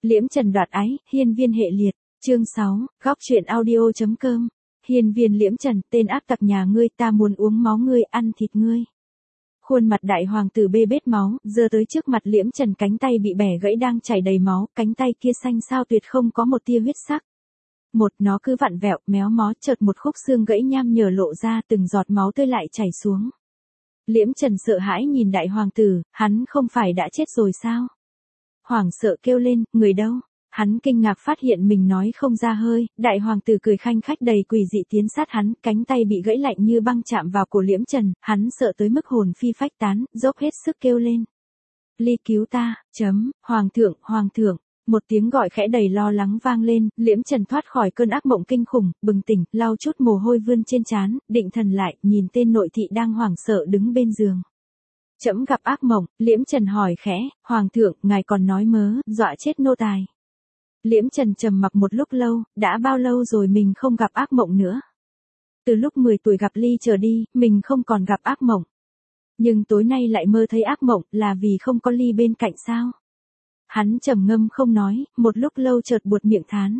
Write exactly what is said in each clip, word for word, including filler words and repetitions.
Liễm Trần đoạt ái, hiên viên hệ liệt, chương sáu, góc truyện audio.com. Hiên viên Liễm Trần, tên ác tặc nhà ngươi, ta muốn uống máu ngươi, ăn thịt ngươi. Khuôn mặt đại hoàng tử bê bết máu, giơ tới trước mặt Liễm Trần, cánh tay bị bẻ gãy đang chảy đầy máu, cánh tay kia xanh xao tuyệt không có một tia huyết sắc. Một, nó cứ vặn vẹo, méo mó, chợt một khúc xương gãy nham nhở lộ ra, từng giọt máu tươi lại chảy xuống. Liễm Trần sợ hãi nhìn đại hoàng tử, hắn không phải đã chết rồi sao? Hoảng sợ kêu lên, người đâu? Hắn kinh ngạc phát hiện mình nói không ra hơi, đại hoàng tử cười khanh khách đầy quỷ dị tiến sát hắn, cánh tay bị gãy lạnh như băng chạm vào cổ Liễm Trần, hắn sợ tới mức hồn phi phách tán, dốc hết sức kêu lên. Ly cứu ta, chấm, hoàng thượng, hoàng thượng. Một tiếng gọi khẽ đầy lo lắng vang lên, Liễm Trần thoát khỏi cơn ác mộng kinh khủng, bừng tỉnh, lau chút mồ hôi vươn trên trán, định thần lại, nhìn tên nội thị đang hoảng sợ đứng bên giường. Trẫm gặp ác mộng, Liễm Trần hỏi khẽ, hoàng thượng, ngài còn nói mớ, dọa chết nô tài. Liễm Trần trầm mặc một lúc lâu, đã bao lâu rồi mình không gặp ác mộng nữa. Từ lúc mười tuổi gặp Ly trở đi, mình không còn gặp ác mộng. Nhưng tối nay lại mơ thấy ác mộng, là vì không có Ly bên cạnh sao? Hắn trầm ngâm không nói, một lúc lâu chợt buột miệng thán.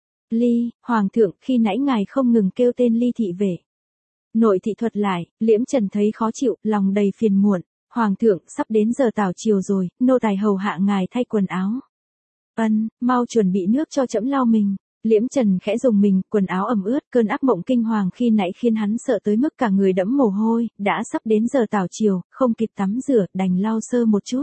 Ly, hoàng thượng, khi nãy ngài không ngừng kêu tên Ly thị vệ. Nội thị thuật lại, Liễm Trần thấy khó chịu, lòng đầy phiền muộn. Hoàng thượng, sắp đến giờ tảo chiều rồi, nô tài hầu hạ ngài thay quần áo. Ân, mau chuẩn bị nước cho trẫm lau mình. Liễm Trần khẽ dùng mình, quần áo ẩm ướt, cơn ác mộng kinh hoàng khi nãy khiến hắn sợ tới mức cả người đẫm mồ hôi, đã sắp đến giờ tảo chiều, không kịp tắm rửa, đành lau sơ một chút.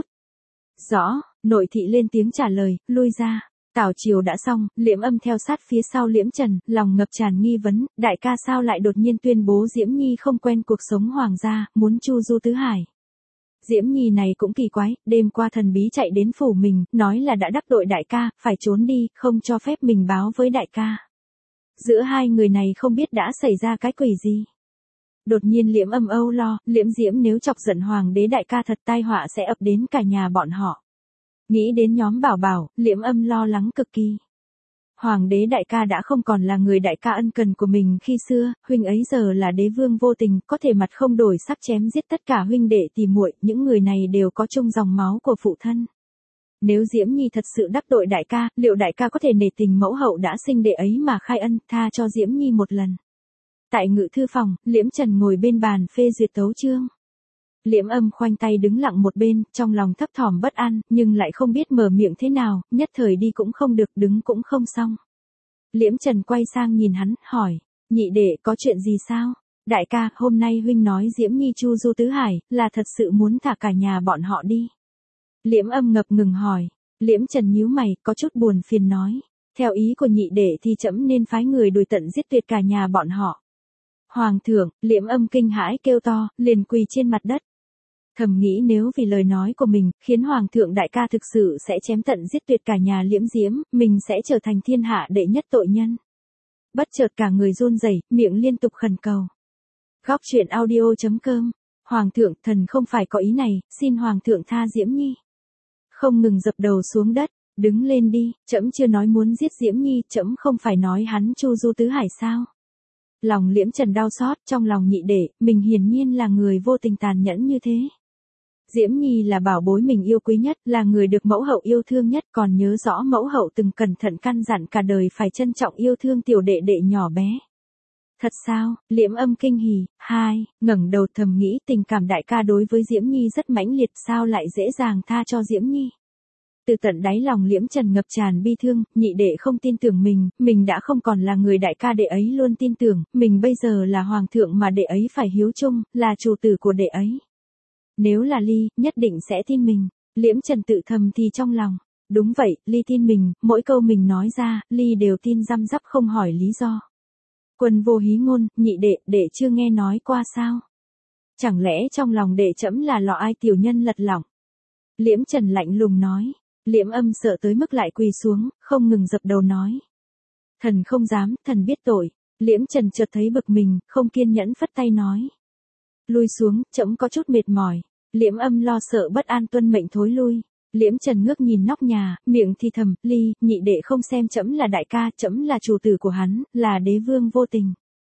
Rõ, nội thị lên tiếng trả lời, lui ra. Tảo chiều đã xong, Liễm Âm theo sát phía sau Liễm Trần, lòng ngập tràn nghi vấn, đại ca sao lại đột nhiên tuyên bố Diễm Nhi không quen cuộc sống hoàng gia, muốn chu du tứ hải. Diễm Nhi này cũng kỳ quái, đêm qua thần bí chạy đến phủ mình, nói là đã đắc tội đại ca, phải trốn đi, không cho phép mình báo với đại ca. Giữa hai người này không biết đã xảy ra cái quỷ gì. Đột nhiên Liễm Âm âu lo, Liễm Diễm nếu chọc giận hoàng đế đại ca thật tai họa sẽ ập đến cả nhà bọn họ. Nghĩ đến nhóm Bảo Bảo, Liễm Âm lo lắng cực kỳ. Hoàng đế đại ca đã không còn là người đại ca ân cần của mình khi xưa, huynh ấy giờ là đế vương vô tình, có thể mặt không đổi sắc chém giết tất cả huynh đệ tỉ muội, những người này đều có chung dòng máu của phụ thân. Nếu Diễm Nhi thật sự đắc tội đại ca, liệu đại ca có thể nể tình mẫu hậu đã sinh đệ ấy mà khai ân, tha cho Diễm Nhi một lần. Tại ngự thư phòng, Liễm Trần ngồi bên bàn phê duyệt tấu chương. Liễm Âm khoanh tay đứng lặng một bên, trong lòng thấp thỏm bất an, nhưng lại không biết mở miệng thế nào, nhất thời đi cũng không được, đứng cũng không xong. Liễm Trần quay sang nhìn hắn, hỏi, nhị đệ có chuyện gì sao? Đại ca, hôm nay huynh nói Diễm Nhi chu du tứ hải, là thật sự muốn thả cả nhà bọn họ đi. Liễm Âm ngập ngừng hỏi, Liễm Trần nhíu mày, có chút buồn phiền nói, theo ý của nhị đệ thì trẫm nên phái người đuổi tận giết tuyệt cả nhà bọn họ. Hoàng thượng, Liễm Âm kinh hãi kêu to, liền quỳ trên mặt đất. Thầm nghĩ nếu vì lời nói của mình, khiến Hoàng thượng đại ca thực sự sẽ chém tận giết tuyệt cả nhà Liễm Diễm, mình sẽ trở thành thiên hạ đệ nhất tội nhân. Bất chợt cả người run rẩy, miệng liên tục khẩn cầu. Góc truyện audio.com. Hoàng thượng, thần không phải có ý này, xin Hoàng thượng tha Diễm Nhi. Không ngừng dập đầu xuống đất, đứng lên đi, trẫm chưa nói muốn giết Diễm Nhi, trẫm không phải nói hắn chu du tứ hải sao. Lòng Liễm Trần đau xót, trong lòng nhị đệ, mình hiển nhiên là người vô tình tàn nhẫn như thế. Diễm Nhi là bảo bối mình yêu quý nhất, là người được mẫu hậu yêu thương nhất, còn nhớ rõ mẫu hậu từng cẩn thận căn dặn cả đời phải trân trọng yêu thương tiểu đệ đệ nhỏ bé. Thật sao? Liễm Âm kinh hỉ, hai, ngẩng đầu thầm nghĩ tình cảm đại ca đối với Diễm Nhi rất mãnh liệt, sao lại dễ dàng tha cho Diễm Nhi. Từ tận đáy lòng Liễm Trần ngập tràn bi thương, nhị đệ không tin tưởng mình, mình đã không còn là người đại ca đệ ấy luôn tin tưởng, mình bây giờ là hoàng thượng mà đệ ấy phải hiếu chung, là chủ tử của đệ ấy. Nếu là Ly, nhất định sẽ tin mình. Liễm Trần tự thầm thì trong lòng. Đúng vậy, Ly tin mình, mỗi câu mình nói ra, Ly đều tin răm rắp không hỏi lý do. Quân vô hí ngôn, nhị đệ, đệ chưa nghe nói qua sao? Chẳng lẽ trong lòng đệ trẫm là lọ ai tiểu nhân lật lỏng? Liễm Trần lạnh lùng nói. Liễm Âm sợ tới mức lại quỳ xuống, không ngừng dập đầu nói. Thần không dám, thần biết tội. Liễm Trần chợt thấy bực mình, không kiên nhẫn phất tay nói. Lui xuống, trẫm có chút mệt mỏi. Liễm Âm lo sợ bất an tuân mệnh thối lui. Liễm Trần ngước nhìn nóc nhà, miệng thì thầm, Ly, nhị đệ không xem trẫm là đại ca, trẫm là chủ tử của hắn, là đế vương vô tình.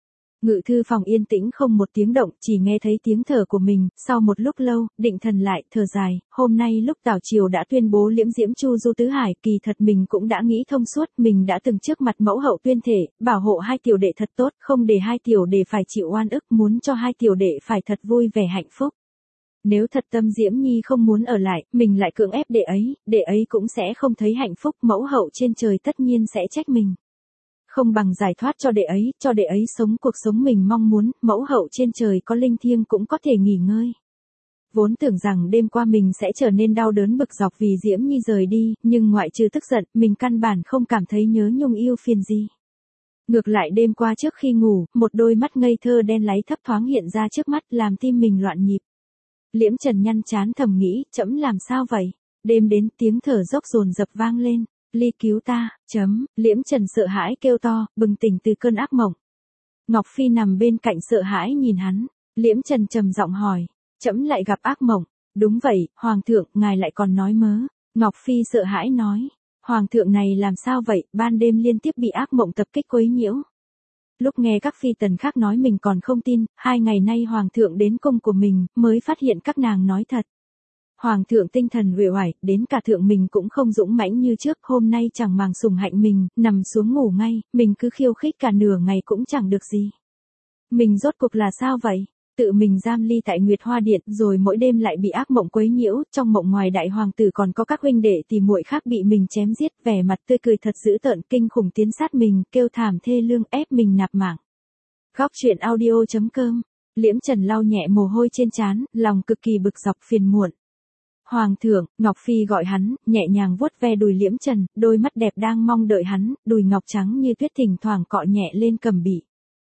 Ngự thư phòng yên tĩnh không một tiếng động, chỉ nghe thấy tiếng thở của mình, sau một lúc lâu, định thần lại, thở dài, hôm nay lúc Tào Triều đã tuyên bố liễm diễm Chu Du tứ hải, kỳ thật mình cũng đã nghĩ thông suốt, mình đã từng trước mặt mẫu hậu tuyên thể, bảo hộ hai tiểu đệ thật tốt, không để hai tiểu đệ phải chịu oan ức, muốn cho hai tiểu đệ phải thật vui vẻ hạnh phúc. Nếu thật tâm Diễm Nhi không muốn ở lại, mình lại cưỡng ép đệ ấy, đệ ấy cũng sẽ không thấy hạnh phúc, mẫu hậu trên trời tất nhiên sẽ trách mình. Không bằng giải thoát cho đệ ấy, cho đệ ấy sống cuộc sống mình mong muốn, mẫu hậu trên trời có linh thiêng cũng có thể nghỉ ngơi. Vốn tưởng rằng đêm qua mình sẽ trở nên đau đớn bực dọc vì Diễm Nhi rời đi, nhưng ngoại trừ tức giận, mình căn bản không cảm thấy nhớ nhung yêu phiền gì. Ngược lại đêm qua trước khi ngủ, một đôi mắt ngây thơ đen láy thấp thoáng hiện ra trước mắt làm tim mình loạn nhịp. Liễm Trần nhăn chán thầm nghĩ, trẫm làm sao vậy? Đêm đến tiếng thở dốc dồn dập vang lên. Ly cứu ta, chấm, Liễm Trần sợ hãi kêu to, bừng tỉnh từ cơn ác mộng. Ngọc Phi nằm bên cạnh sợ hãi nhìn hắn, Liễm Trần trầm giọng hỏi, trẫm lại gặp ác mộng, đúng vậy, Hoàng thượng, ngài lại còn nói mớ, Ngọc Phi sợ hãi nói, Hoàng thượng này làm sao vậy, ban đêm liên tiếp bị ác mộng tập kích quấy nhiễu. Lúc nghe các phi tần khác nói mình còn không tin, hai ngày nay Hoàng thượng đến cung của mình, mới phát hiện các nàng nói thật. Hoàng thượng tinh thần uể oải, đến cả thượng mình cũng không dũng mãnh như trước, hôm nay chẳng màng sủng hạnh mình, nằm xuống ngủ ngay, mình cứ khiêu khích cả nửa ngày cũng chẳng được gì. Mình rốt cuộc là sao vậy? Tự mình giam ly tại Nguyệt Hoa Điện, rồi mỗi đêm lại bị ác mộng quấy nhiễu, trong mộng ngoài đại hoàng tử còn có các huynh đệ tỷ muội khác bị mình chém giết, vẻ mặt tươi cười thật dữ tợn, kinh khủng tiến sát mình, kêu thảm thê lương ép mình nạp mạng. Góc truyện audio chấm com. Liễm Trần lau nhẹ mồ hôi trên trán, lòng cực kỳ bực dọc phiền muộn. Hoàng thượng, Ngọc Phi gọi hắn, nhẹ nhàng vuốt ve đùi Liễm Trần, đôi mắt đẹp đang mong đợi hắn, đùi ngọc trắng như tuyết thỉnh thoảng cọ nhẹ lên cẩm bị.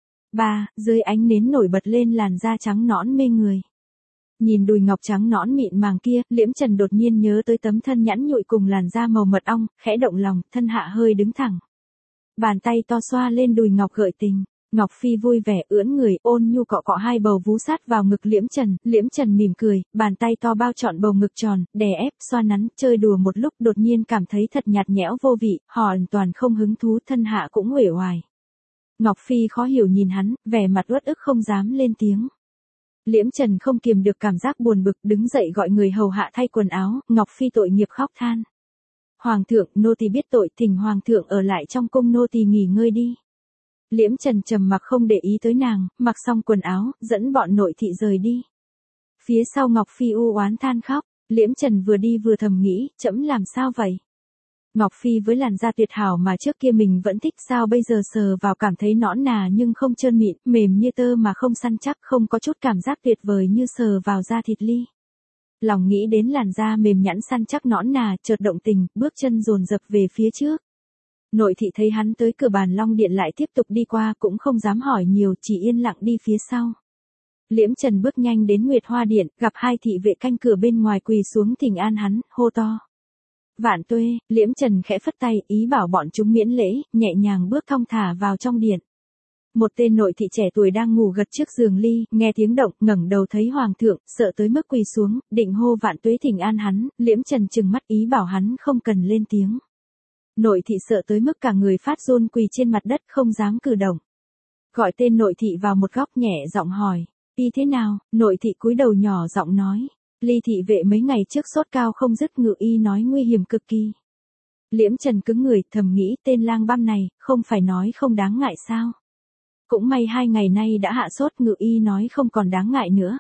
Ba, dưới ánh nến nổi bật lên làn da trắng nõn mê người. Nhìn đùi ngọc trắng nõn mịn màng kia, Liễm Trần đột nhiên nhớ tới tấm thân nhẵn nhụi cùng làn da màu mật ong, khẽ động lòng, thân hạ hơi đứng thẳng. Bàn tay to xoa lên đùi ngọc gợi tình. Ngọc Phi vui vẻ ưỡn người, ôn nhu cọ cọ hai bầu vú sát vào ngực Liễm Trần, Liễm Trần mỉm cười, bàn tay to bao trọn bầu ngực tròn, đè ép, xoa nắn, chơi đùa một lúc đột nhiên cảm thấy thật nhạt nhẽo vô vị, hoàn toàn không hứng thú, thân hạ cũng uể oải. Ngọc Phi khó hiểu nhìn hắn, vẻ mặt uất ức không dám lên tiếng. Liễm Trần không kiềm được cảm giác buồn bực, đứng dậy gọi người hầu hạ thay quần áo, Ngọc Phi tội nghiệp khóc than. Hoàng thượng, nô tỳ biết tội, thỉnh Hoàng thượng ở lại trong cung nô tỳ nghỉ ngơi đi. Liễm Trần trầm mặc không để ý tới nàng, mặc xong quần áo, dẫn bọn nội thị rời đi. Phía sau Ngọc Phi u oán than khóc, Liễm Trần vừa đi vừa thầm nghĩ, trẫm làm sao vậy? Ngọc Phi với làn da tuyệt hảo mà trước kia mình vẫn thích sao bây giờ sờ vào cảm thấy nõn nà nhưng không trơn mịn, mềm như tơ mà không săn chắc, không có chút cảm giác tuyệt vời như sờ vào da thịt ly. Lòng nghĩ đến làn da mềm nhẵn săn chắc nõn nà, chợt động tình, bước chân dồn dập về phía trước. Nội thị thấy hắn tới cửa bàn long điện lại tiếp tục đi qua cũng không dám hỏi nhiều, chỉ yên lặng đi phía sau. Liễm Trần bước nhanh đến Nguyệt Hoa Điện, gặp hai thị vệ canh cửa bên ngoài quỳ xuống thỉnh an hắn, hô to. Vạn tuê, Liễm Trần khẽ phất tay, ý bảo bọn chúng miễn lễ, nhẹ nhàng bước thong thả vào trong điện. Một tên nội thị trẻ tuổi đang ngủ gật trước giường ly, nghe tiếng động, ngẩng đầu thấy hoàng thượng, sợ tới mức quỳ xuống, định hô vạn tuế thỉnh an hắn, Liễm Trần trừng mắt ý bảo hắn không cần lên tiếng. Nội thị sợ tới mức cả người phát run quỳ trên mặt đất không dám cử động. Gọi tên nội thị vào một góc nhẹ giọng hỏi, y thế nào, nội thị cúi đầu nhỏ giọng nói, ly thị vệ mấy ngày trước sốt cao không dứt, ngự y nói nguy hiểm cực kỳ. Liễm Trần cứng người, thầm nghĩ tên lang băm này, không phải nói không đáng ngại sao. Cũng may hai ngày nay đã hạ sốt, ngự y nói không còn đáng ngại nữa.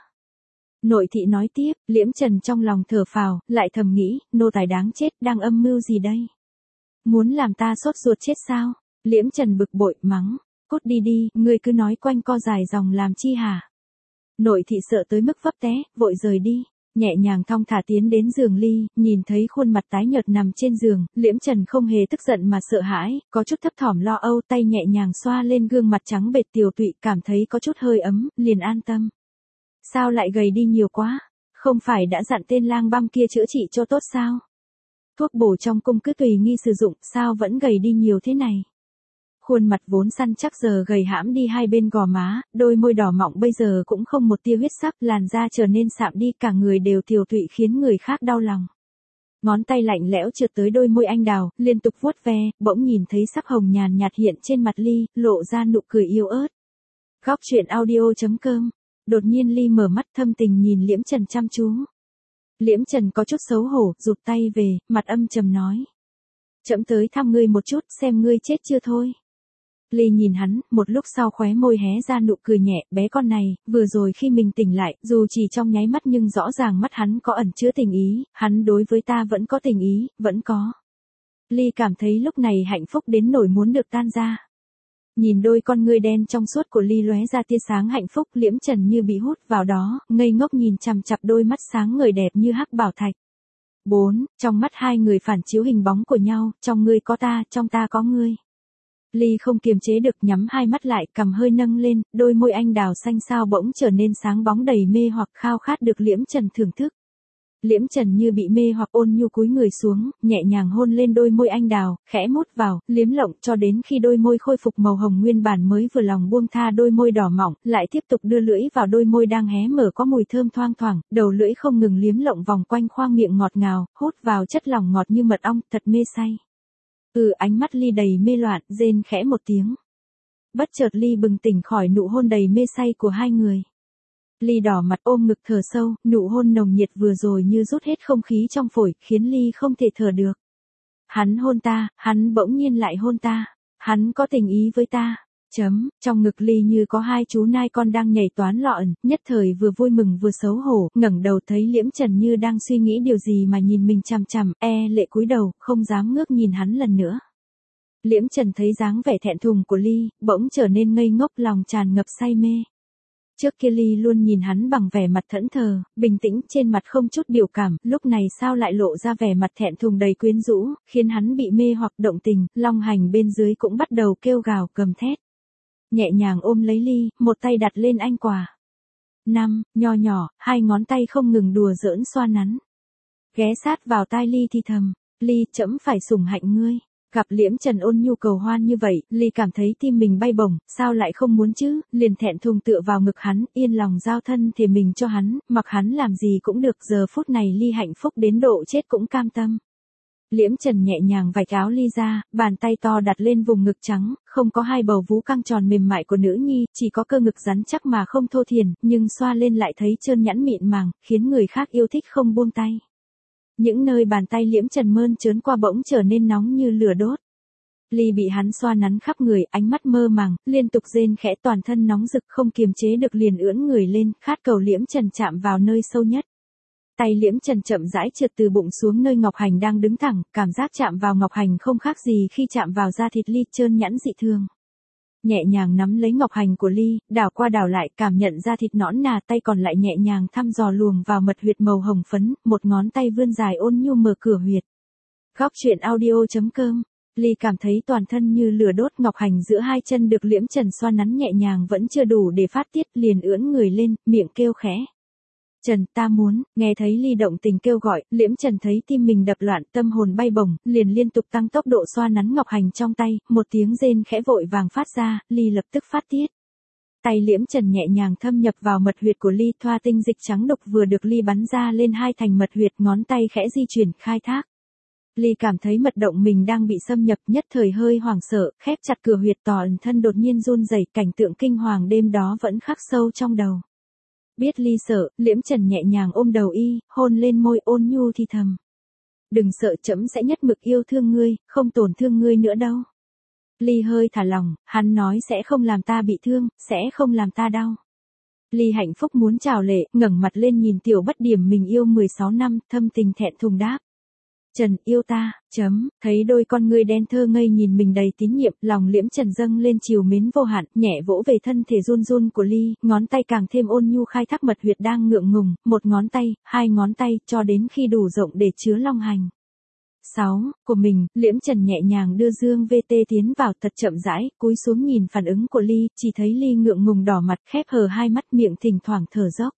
Nội thị nói tiếp, Liễm Trần trong lòng thở phào, lại thầm nghĩ, nô tài đáng chết, đang âm mưu gì đây? Muốn làm ta sốt ruột chết sao? Liễm Trần bực bội, mắng, cút đi đi, ngươi cứ nói quanh co dài dòng làm chi hả? Nội thị sợ tới mức vấp té, vội rời đi, nhẹ nhàng thong thả tiến đến giường ly, nhìn thấy khuôn mặt tái nhợt nằm trên giường, Liễm Trần không hề tức giận mà sợ hãi, có chút thấp thỏm lo âu, tay nhẹ nhàng xoa lên gương mặt trắng bệch tiều tụy, cảm thấy có chút hơi ấm, liền an tâm. Sao lại gầy đi nhiều quá? Không phải đã dặn tên lang băm kia chữa trị cho tốt sao? Thuốc bổ trong cung cứ tùy nghi sử dụng, sao vẫn gầy đi nhiều thế này? Khuôn mặt vốn săn chắc giờ gầy hãm đi hai bên gò má, đôi môi đỏ mọng bây giờ cũng không một tia huyết sắc, làn da trở nên sạm đi, cả người đều tiều tụy khiến người khác đau lòng. Ngón tay lạnh lẽo trượt tới đôi môi anh đào, liên tục vuốt ve, bỗng nhìn thấy sắc hồng nhàn nhạt hiện trên mặt ly, lộ ra nụ cười yêu ớt. Góc chuyện audio chấm com. Đột nhiên Ly mở mắt thâm tình nhìn Liễm Trần chăm chú. Liễm Trần có chút xấu hổ, rụt tay về, mặt âm trầm nói. Trẫm tới thăm ngươi một chút, xem ngươi chết chưa thôi. Ly nhìn hắn, một lúc sau khóe môi hé ra nụ cười nhẹ, bé con này, vừa rồi khi mình tỉnh lại, dù chỉ trong nháy mắt nhưng rõ ràng mắt hắn có ẩn chứa tình ý, hắn đối với ta vẫn có tình ý, vẫn có. Ly cảm thấy lúc này hạnh phúc đến nỗi muốn được tan ra. Nhìn đôi con ngươi đen trong suốt của Ly lóe ra tia sáng hạnh phúc, Liễm Trần như bị hút vào đó, ngây ngốc nhìn chằm chằm đôi mắt sáng ngời đẹp như hắc bảo thạch. Bốn, trong mắt hai người phản chiếu hình bóng của nhau, trong ngươi có ta, trong ta có ngươi. Ly không kiềm chế được nhắm hai mắt lại, cằm hơi nâng lên, đôi môi anh đào xanh xao bỗng trở nên sáng bóng đầy mê hoặc khao khát được Liễm Trần thưởng thức. Liễm Trần như bị mê hoặc ôn nhu cúi người xuống, nhẹ nhàng hôn lên đôi môi anh đào, khẽ mút vào, liếm lộng cho đến khi đôi môi khôi phục màu hồng nguyên bản mới vừa lòng buông tha đôi môi đỏ mỏng, lại tiếp tục đưa lưỡi vào đôi môi đang hé mở có mùi thơm thoang thoảng, đầu lưỡi không ngừng liếm lộng vòng quanh khoang miệng ngọt ngào, hút vào chất lỏng ngọt như mật ong, thật mê say. Ừ, ánh mắt Ly đầy mê loạn, rên khẽ một tiếng. Bất chợt Ly bừng tỉnh khỏi nụ hôn đầy mê say của hai người. Ly đỏ mặt ôm ngực thở sâu, nụ hôn nồng nhiệt vừa rồi như rút hết không khí trong phổi, khiến Ly không thể thở được. Hắn hôn ta, hắn bỗng nhiên lại hôn ta, hắn có tình ý với ta. Chấm, trong ngực Ly như có hai chú nai con đang nhảy toán lọn, nhất thời vừa vui mừng vừa xấu hổ, ngẩng đầu thấy Liễm Trần như đang suy nghĩ điều gì mà nhìn mình chằm chằm, e lệ cúi đầu, không dám ngước nhìn hắn lần nữa. Liễm Trần thấy dáng vẻ thẹn thùng của Ly, bỗng trở nên ngây ngốc, lòng tràn ngập say mê. Trước kia Ly luôn nhìn hắn bằng vẻ mặt thẫn thờ, bình tĩnh, trên mặt không chút biểu cảm, lúc này sao lại lộ ra vẻ mặt thẹn thùng đầy quyến rũ, khiến hắn bị mê hoặc động tình, long hành bên dưới cũng bắt đầu kêu gào gầm thét. Nhẹ nhàng ôm lấy Ly, một tay đặt lên anh quà. Năm, nho nhỏ, hai ngón tay không ngừng đùa giỡn xoa nắn. Ghé sát vào tai Ly thì thầm, Ly, trẫm phải sủng hạnh ngươi. Gặp Liễm Trần ôn nhu cầu hoan như vậy, Ly cảm thấy tim mình bay bổng, sao lại không muốn chứ, liền thẹn thùng tựa vào ngực hắn, yên lòng giao thân thể mình cho hắn, mặc hắn làm gì cũng được, giờ phút này Ly hạnh phúc đến độ chết cũng cam tâm. Liễm Trần nhẹ nhàng vạch áo Ly ra, bàn tay to đặt lên vùng ngực trắng, không có hai bầu vú căng tròn mềm mại của nữ nhi, chỉ có cơ ngực rắn chắc mà không thô thiển, nhưng xoa lên lại thấy trơn nhẵn mịn màng, khiến người khác yêu thích không buông tay. Những nơi bàn tay Liễm Trần mơn trớn qua bỗng trở nên nóng như lửa đốt. Ly bị hắn xoa nắn khắp người, ánh mắt mơ màng, liên tục rên khẽ, toàn thân nóng rực không kiềm chế được liền ưỡn người lên, khát cầu Liễm Trần chạm vào nơi sâu nhất. Tay Liễm Trần chậm rãi trượt từ bụng xuống nơi Ngọc Hành đang đứng thẳng, cảm giác chạm vào Ngọc Hành không khác gì khi chạm vào da thịt Ly trơn nhẵn dị thường. Nhẹ nhàng nắm lấy Ngọc Hành của Ly, đảo qua đảo lại, cảm nhận da thịt nõn nà, tay còn lại nhẹ nhàng thăm dò luồng vào mật huyệt màu hồng phấn, một ngón tay vươn dài ôn nhu mở cửa huyệt. Góc chuyện audio chấm com. Ly cảm thấy toàn thân như lửa đốt, Ngọc Hành giữa hai chân được Liễm Trần xoa nắn nhẹ nhàng vẫn chưa đủ để phát tiết, liền ưỡn người lên, miệng kêu khẽ. Trần, ta muốn, nghe thấy Ly động tình kêu gọi, Liễm Trần thấy tim mình đập loạn, tâm hồn bay bổng, liền liên tục tăng tốc độ xoa nắn Ngọc Hành trong tay, một tiếng rên khẽ vội vàng phát ra, Ly lập tức phát tiết. Tay Liễm Trần nhẹ nhàng thâm nhập vào mật huyệt của Ly, thoa tinh dịch trắng đục vừa được Ly bắn ra lên hai thành mật huyệt, ngón tay khẽ di chuyển, khai thác. Ly cảm thấy mật động mình đang bị xâm nhập, nhất thời hơi hoảng sợ, khép chặt cửa huyệt, toàn thân đột nhiên run rẩy, cảnh tượng kinh hoàng đêm đó vẫn khắc sâu trong đầu. Biết Ly sợ, Liễm Trần nhẹ nhàng ôm đầu y, hôn lên môi ôn nhu thì thầm. Đừng sợ, trẫm sẽ nhất mực yêu thương ngươi, không tổn thương ngươi nữa đâu. Ly hơi thả lòng, hắn nói sẽ không làm ta bị thương, sẽ không làm ta đau. Ly hạnh phúc muốn trào lệ, ngẩng mặt lên nhìn tiểu bất điểm mình yêu mười sáu năm, thâm tình thẹn thùng đáp. Trần, yêu ta, chấm, thấy đôi con ngươi đen thơ ngây nhìn mình đầy tín nhiệm, lòng Liễm Trần dâng lên chiều mến vô hạn, nhẹ vỗ về thân thể run run của Ly, ngón tay càng thêm ôn nhu khai thác mật huyệt đang ngượng ngùng, một ngón tay, hai ngón tay, cho đến khi đủ rộng để chứa long hành. Sáu, của mình, Liễm Trần nhẹ nhàng đưa dương vê tê tiến vào thật chậm rãi, cúi xuống nhìn phản ứng của Ly, chỉ thấy Ly ngượng ngùng đỏ mặt, khép hờ hai mắt, miệng thỉnh thoảng thở dốc.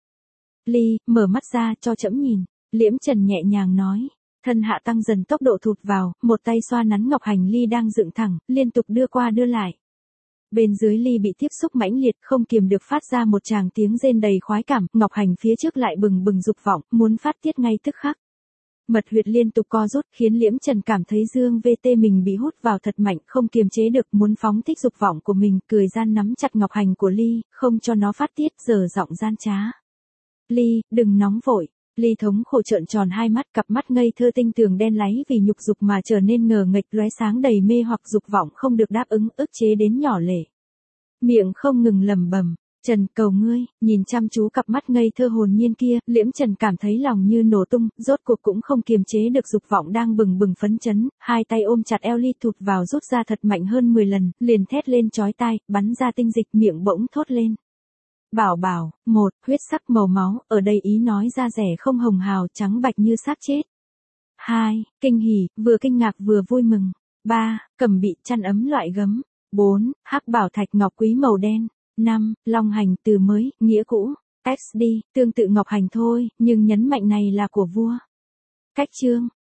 Ly, mở mắt ra cho trẫm nhìn, Liễm Trần nhẹ nhàng nói. Thân hạ tăng dần tốc độ thụt vào, một tay xoa nắn Ngọc Hành Ly đang dựng thẳng, liên tục đưa qua đưa lại. Bên dưới Ly bị tiếp xúc mãnh liệt, không kiềm được phát ra một tràng tiếng rên đầy khoái cảm, Ngọc Hành phía trước lại bừng bừng dục vọng, muốn phát tiết ngay tức khắc. Mật huyệt liên tục co rút khiến Liễm Trần cảm thấy Dương vê tê mình bị hút vào thật mạnh, không kiềm chế được muốn phóng thích dục vọng của mình, cười gian nắm chặt ngọc hành của Ly, không cho nó phát tiết, dở giọng gian trá. Ly, đừng nóng vội. Ly thống khổ trợn tròn hai mắt, cặp mắt ngây thơ tinh tường đen láy vì nhục dục mà trở nên ngờ nghệch lóe sáng đầy mê hoặc dục vọng không được đáp ứng, ức chế đến nhỏ lệ. Miệng không ngừng lẩm bẩm, Trần cầu ngươi, nhìn chăm chú cặp mắt ngây thơ hồn nhiên kia, Liễm Trần cảm thấy lòng như nổ tung, rốt cuộc cũng không kiềm chế được dục vọng đang bừng bừng phấn chấn, hai tay ôm chặt eo Ly thụt vào rút ra thật mạnh hơn mười lần, liền thét lên chói tai, bắn ra tinh dịch, miệng bỗng thốt lên. Bảo bảo, một, huyết sắc màu máu, ở đây ý nói ra rẻ không hồng hào, trắng bạch như xác chết. Hai, kinh hỉ, vừa kinh ngạc vừa vui mừng. Ba, cẩm bị chăn ấm loại gấm. Bốn, hắc bảo thạch ngọc quý màu đen. Năm, long hành từ mới, nghĩa cũ. ích đê, tương tự ngọc hành thôi, nhưng nhấn mạnh này là của vua. Cách chương.